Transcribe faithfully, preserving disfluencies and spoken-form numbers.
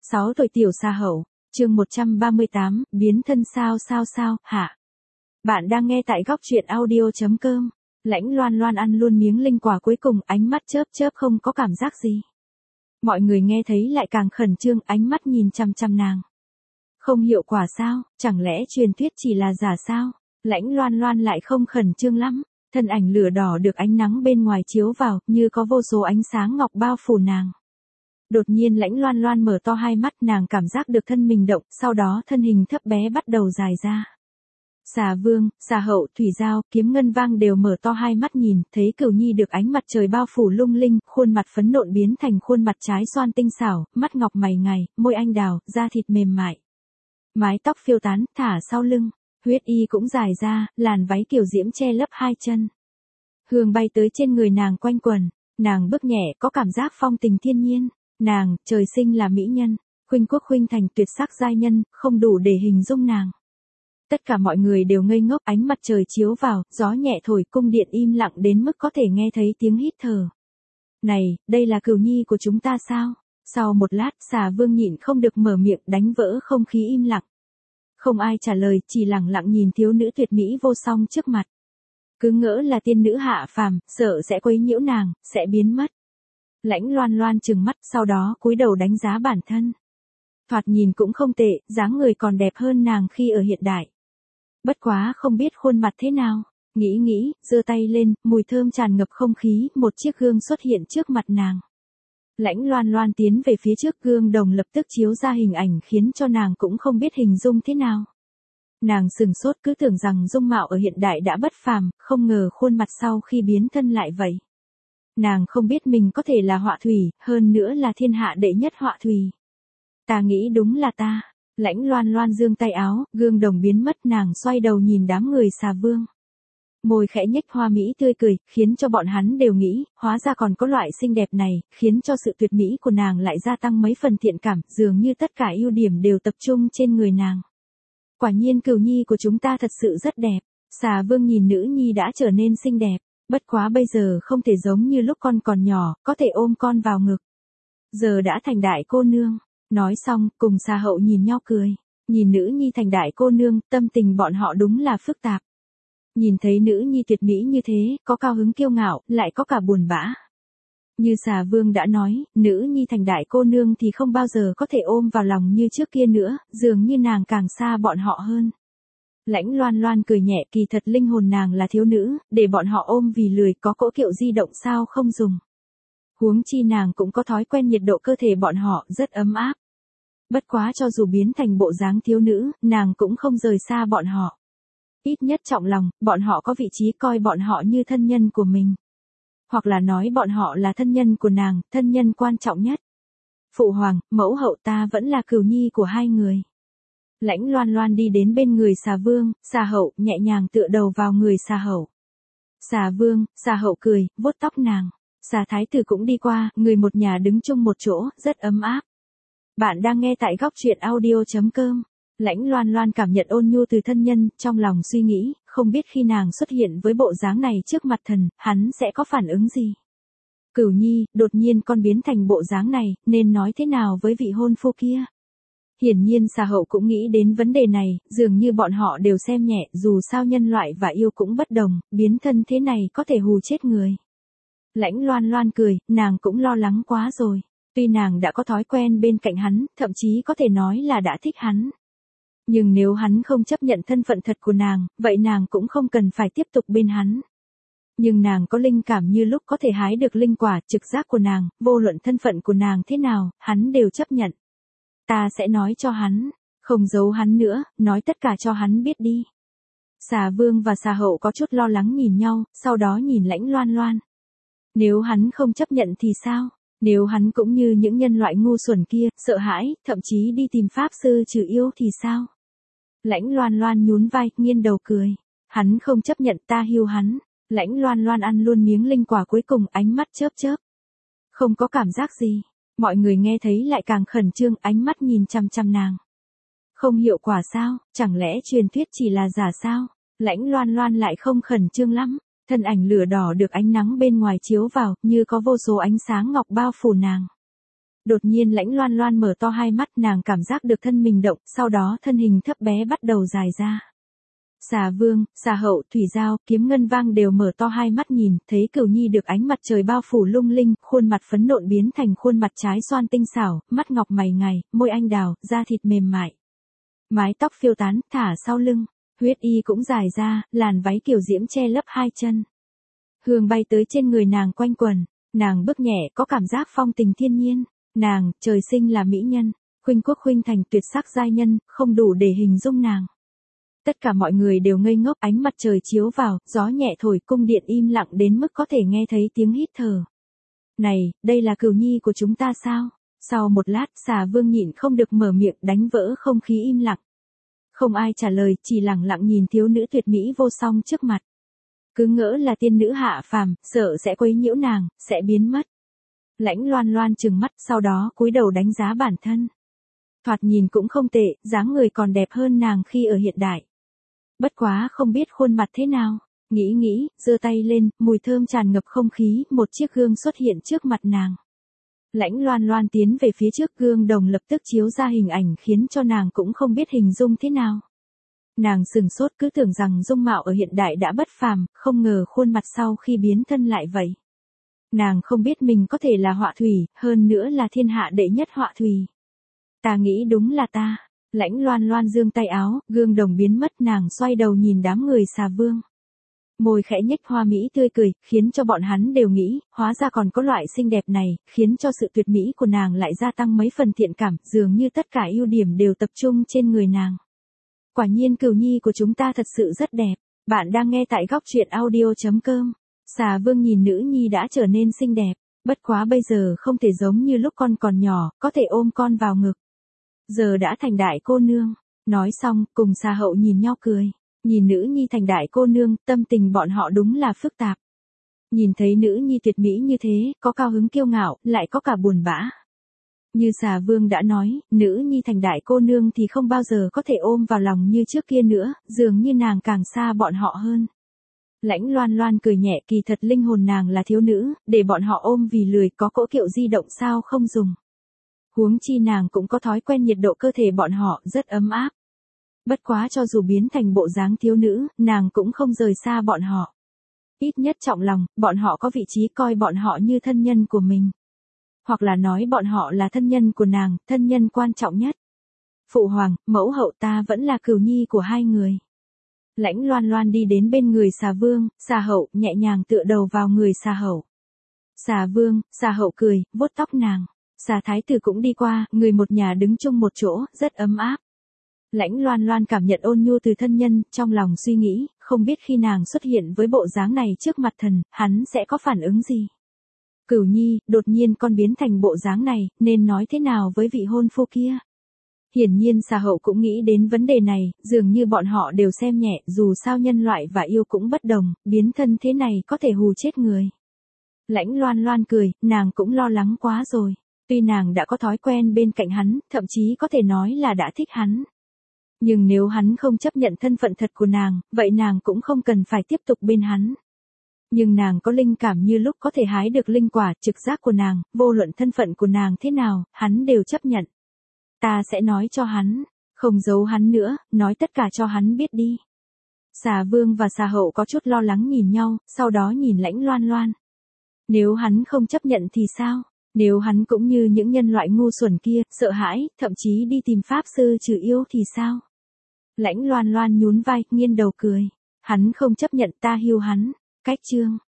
sáu tuổi tiểu Sa Hậu, chương một trăm ba mươi tám, biến thân sao sao sao, hả? Bạn đang nghe tại góc truyện audio chấm com. Lãnh Loan Loan ăn luôn miếng linh quả cuối cùng, ánh mắt chớp chớp không có cảm giác gì. Mọi người nghe thấy lại càng khẩn trương, ánh mắt nhìn chăm chăm nàng. Không hiệu quả sao, chẳng lẽ truyền thuyết chỉ là giả sao? Lãnh Loan Loan lại không khẩn trương lắm, thân ảnh lửa đỏ được ánh nắng bên ngoài chiếu vào, như có vô số ánh sáng ngọc bao phủ nàng. Đột nhiên Lãnh Loan Loan mở to hai mắt, nàng cảm giác được thân mình động, sau đó thân hình thấp bé bắt đầu dài ra. Xà Vương, Xà Hậu, Thủy Giao, Kiếm Ngân Vang đều mở to hai mắt nhìn, thấy Cửu Nhi được ánh mặt trời bao phủ lung linh, khuôn mặt phấn nộn biến thành khuôn mặt trái xoan tinh xảo, mắt ngọc mày ngài, môi anh đào, da thịt mềm mại. Mái tóc phiêu tán, thả sau lưng, huyết y cũng dài ra, làn váy kiểu diễm che lấp hai chân. Hương bay tới trên người nàng quanh quần, nàng bước nhẹ có cảm giác phong tình thiên nhiên. Nàng, trời sinh là mỹ nhân, khuynh quốc khuynh thành tuyệt sắc giai nhân, không đủ để hình dung nàng. Tất cả mọi người đều ngây ngốc, ánh mặt trời chiếu vào, gió nhẹ thổi, cung điện im lặng đến mức có thể nghe thấy tiếng hít thở. Này, đây là Cửu Nhi của chúng ta sao? Sau một lát, Xà Vương nhịn không được mở miệng, đánh vỡ không khí im lặng. Không ai trả lời, chỉ lặng lặng nhìn thiếu nữ tuyệt mỹ vô song trước mặt. Cứ ngỡ là tiên nữ hạ phàm, sợ sẽ quấy nhiễu nàng, sẽ biến mất. Lãnh Loan Loan trừng mắt, sau đó cúi đầu đánh giá bản thân. Thoạt nhìn cũng không tệ, dáng người còn đẹp hơn nàng khi ở hiện đại. Bất quá không biết khuôn mặt thế nào, nghĩ nghĩ, giơ tay lên, mùi thơm tràn ngập không khí, một chiếc gương xuất hiện trước mặt nàng. Lãnh Loan Loan tiến về phía trước, gương đồng lập tức chiếu ra hình ảnh khiến cho nàng cũng không biết hình dung thế nào. Nàng sừng sốt, cứ tưởng rằng dung mạo ở hiện đại đã bất phàm, không ngờ khuôn mặt sau khi biến thân lại vậy. Nàng không biết mình có thể là họa thủy, hơn nữa là thiên hạ đệ nhất họa thủy. Ta nghĩ đúng là ta. Lãnh Loan Loan giương tay áo, gương đồng biến mất, nàng xoay đầu nhìn đám người Xà Vương. Môi khẽ nhếch hoa mỹ tươi cười, khiến cho bọn hắn đều nghĩ, hóa ra còn có loại xinh đẹp này, khiến cho sự tuyệt mỹ của nàng lại gia tăng mấy phần thiện cảm, dường như tất cả ưu điểm đều tập trung trên người nàng. Quả nhiên Cửu Nhi của chúng ta thật sự rất đẹp. Xà Vương nhìn nữ nhi đã trở nên xinh đẹp. Bất quá bây giờ không thể giống như lúc con còn nhỏ, có thể ôm con vào ngực. Giờ đã thành đại cô nương. Nói xong, cùng Xà Hậu nhìn nhau cười. Nhìn nữ nhi thành đại cô nương, tâm tình bọn họ đúng là phức tạp. Nhìn thấy nữ nhi tuyệt mỹ như thế, có cao hứng kiêu ngạo, lại có cả buồn bã. Như Xà Vương đã nói, nữ nhi thành đại cô nương thì không bao giờ có thể ôm vào lòng như trước kia nữa, dường như nàng càng xa bọn họ hơn. Lãnh Loan Loan cười nhẹ, kỳ thật linh hồn nàng là thiếu nữ, để bọn họ ôm vì lười, có cỗ kiệu di động sao không dùng. Huống chi nàng cũng có thói quen nhiệt độ cơ thể bọn họ rất ấm áp. Bất quá cho dù biến thành bộ dáng thiếu nữ, nàng cũng không rời xa bọn họ. Ít nhất trọng lòng, bọn họ có vị trí coi bọn họ như thân nhân của mình. Hoặc là nói bọn họ là thân nhân của nàng, thân nhân quan trọng nhất. Phụ hoàng, mẫu hậu, ta vẫn là Cửu Nhi của hai người. Lãnh Loan Loan đi đến bên người Xà Vương, Xà Hậu, nhẹ nhàng tựa đầu vào người Xà Hậu. Xà Vương, Xà Hậu cười, vuốt tóc nàng. Xà Thái Tử cũng đi qua, người một nhà đứng chung một chỗ, rất ấm áp. Bạn đang nghe tại góc truyện audio chấm com. Lãnh Loan Loan cảm nhận ôn nhu từ thân nhân, trong lòng suy nghĩ, không biết khi nàng xuất hiện với bộ dáng này trước mặt thần, hắn sẽ có phản ứng gì. Cửu Nhi, đột nhiên con biến thành bộ dáng này, nên nói thế nào với vị hôn phu kia? Hiển nhiên Xà Hậu cũng nghĩ đến vấn đề này, dường như bọn họ đều xem nhẹ, dù sao nhân loại và yêu cũng bất đồng, biến thân thế này có thể hù chết người. Lãnh Loan Loan cười, nàng cũng lo lắng quá rồi. Tuy nàng đã có thói quen bên cạnh hắn, thậm chí có thể nói là đã thích hắn. Nhưng nếu hắn không chấp nhận thân phận thật của nàng, vậy nàng cũng không cần phải tiếp tục bên hắn. Nhưng nàng có linh cảm như lúc có thể hái được linh quả, trực giác của nàng, vô luận thân phận của nàng thế nào, hắn đều chấp nhận. Ta sẽ nói cho hắn, không giấu hắn nữa, nói tất cả cho hắn biết đi. Xà Vương và Xà Hậu có chút lo lắng nhìn nhau, sau đó nhìn Lãnh Loan Loan. Nếu hắn không chấp nhận thì sao? Nếu hắn cũng như những nhân loại ngu xuẩn kia, sợ hãi, thậm chí đi tìm pháp sư trừ yêu thì sao? Lãnh Loan Loan nhún vai, nghiêng đầu cười. Hắn không chấp nhận, ta hiu hắn. Lãnh Loan Loan ăn luôn miếng linh quả cuối cùng, ánh mắt chớp chớp. Không có cảm giác gì. Mọi người nghe thấy lại càng khẩn trương, ánh mắt nhìn chăm chăm nàng. Không hiệu quả sao, chẳng lẽ truyền thuyết chỉ là giả sao? Lãnh Loan Loan lại không khẩn trương lắm. Thân ảnh lửa đỏ được ánh nắng bên ngoài chiếu vào, như có vô số ánh sáng ngọc bao phủ nàng. Đột nhiên Lãnh Loan Loan mở to hai mắt, nàng cảm giác được thân mình động, sau đó thân hình thấp bé bắt đầu dài ra. Xà Vương, Xà Hậu, Thủy Giao, Kiếm Ngân Vang đều mở to hai mắt nhìn, thấy Cửu Nhi được ánh mặt trời bao phủ lung linh, khuôn mặt phấn nộn biến thành khuôn mặt trái xoan tinh xảo, mắt ngọc mày ngài, môi anh đào, da thịt mềm mại. Mái tóc phiêu tán, thả sau lưng, huyết y cũng dài ra, làn váy kiểu diễm che lấp hai chân. Hương bay tới trên người nàng quanh quần, nàng bước nhẹ có cảm giác phong tình thiên nhiên, nàng, trời sinh là mỹ nhân, khuynh quốc khuynh thành tuyệt sắc giai nhân, không đủ để hình dung nàng. Tất cả mọi người đều ngây ngốc, ánh mặt trời chiếu vào, gió nhẹ thổi, cung điện im lặng đến mức có thể nghe thấy tiếng hít thở. Này, đây là Cửu Nhi của chúng ta sao? Sau một lát, Xà Vương nhịn không được mở miệng, đánh vỡ không khí im lặng. Không ai trả lời, chỉ lặng lặng nhìn thiếu nữ tuyệt mỹ vô song trước mặt. Cứ ngỡ là tiên nữ hạ phàm, sợ sẽ quấy nhiễu nàng, sẽ biến mất. Lãnh Loan Loan trừng mắt, sau đó cúi đầu đánh giá bản thân. Thoạt nhìn cũng không tệ, dáng người còn đẹp hơn nàng khi ở hiện đại. Bất quá không biết khuôn mặt thế nào, nghĩ nghĩ, giơ tay lên, mùi thơm tràn ngập không khí, một chiếc gương xuất hiện trước mặt nàng. Lãnh Loan Loan tiến về phía trước, gương đồng lập tức chiếu ra hình ảnh khiến cho nàng cũng không biết hình dung thế nào. Nàng sừng sốt, cứ tưởng rằng dung mạo ở hiện đại đã bất phàm, không ngờ khuôn mặt sau khi biến thân lại vậy. Nàng không biết mình có thể là họa thủy, hơn nữa là thiên hạ đệ nhất họa thủy. Ta nghĩ đúng là ta. Lãnh Loan Loan giương tay áo, gương đồng biến mất, nàng xoay đầu nhìn đám người Xà Vương. Môi khẽ nhếch hoa mỹ tươi cười, khiến cho bọn hắn đều nghĩ, hóa ra còn có loại xinh đẹp này, khiến cho sự tuyệt mỹ của nàng lại gia tăng mấy phần thiện cảm, dường như tất cả ưu điểm đều tập trung trên người nàng. Quả nhiên Cửu Nhi của chúng ta thật sự rất đẹp. Bạn đang nghe tại góc truyện audio chấm com. Xà Vương nhìn nữ nhi đã trở nên xinh đẹp, bất quá bây giờ không thể giống như lúc con còn nhỏ, có thể ôm con vào ngực. Giờ đã thành đại cô nương. Nói xong, cùng Xà Hậu nhìn nhau cười. Nhìn nữ nhi thành đại cô nương, tâm tình bọn họ đúng là phức tạp. Nhìn thấy nữ nhi tuyệt mỹ như thế, có cao hứng kiêu ngạo, lại có cả buồn bã. Như Xà Vương đã nói, nữ nhi thành đại cô nương thì không bao giờ có thể ôm vào lòng như trước kia nữa, dường như nàng càng xa bọn họ hơn. Lãnh Loan Loan cười nhẹ, kỳ thật linh hồn nàng là thiếu nữ, để bọn họ ôm vì lười, có cỗ kiệu di động sao không dùng. Huống chi nàng cũng có thói quen nhiệt độ cơ thể bọn họ rất ấm áp. Bất quá cho dù biến thành bộ dáng thiếu nữ, nàng cũng không rời xa bọn họ. Ít nhất trọng lòng, bọn họ có vị trí coi bọn họ như thân nhân của mình. Hoặc là nói bọn họ là thân nhân của nàng, thân nhân quan trọng nhất. Phụ hoàng, mẫu hậu, ta vẫn là Cửu Nhi của hai người. Lãnh Loan Loan đi đến bên người Xà Vương, Xà Hậu, nhẹ nhàng tựa đầu vào người Xà Hậu. Xà Vương, Xà Hậu cười, vuốt tóc nàng. Xà Thái Tử cũng đi qua, người một nhà đứng chung một chỗ, rất ấm áp. Lãnh Loan Loan cảm nhận ôn nhu từ thân nhân, trong lòng suy nghĩ, không biết khi nàng xuất hiện với bộ dáng này trước mặt thần, hắn sẽ có phản ứng gì. Cửu Nhi, đột nhiên con biến thành bộ dáng này, nên nói thế nào với vị hôn phu kia? Hiển nhiên Xà Hậu cũng nghĩ đến vấn đề này, dường như bọn họ đều xem nhẹ, dù sao nhân loại và yêu cũng bất đồng, biến thân thế này có thể hù chết người. Lãnh Loan Loan cười, nàng cũng lo lắng quá rồi. Tuy nàng đã có thói quen bên cạnh hắn, thậm chí có thể nói là đã thích hắn. Nhưng nếu hắn không chấp nhận thân phận thật của nàng, vậy nàng cũng không cần phải tiếp tục bên hắn. Nhưng nàng có linh cảm như lúc có thể hái được linh quả, trực giác của nàng, vô luận thân phận của nàng thế nào, hắn đều chấp nhận. Ta sẽ nói cho hắn, không giấu hắn nữa, nói tất cả cho hắn biết đi. Xà Vương và Xà Hậu có chút lo lắng nhìn nhau, sau đó nhìn Lãnh Loan Loan. Nếu hắn không chấp nhận thì sao? Nếu hắn cũng như những nhân loại ngu xuẩn kia, sợ hãi, thậm chí đi tìm pháp sư trừ yêu thì sao? Lãnh Loan Loan nhún vai, nghiêng đầu cười. Hắn không chấp nhận, ta hiu hắn. Cách chương.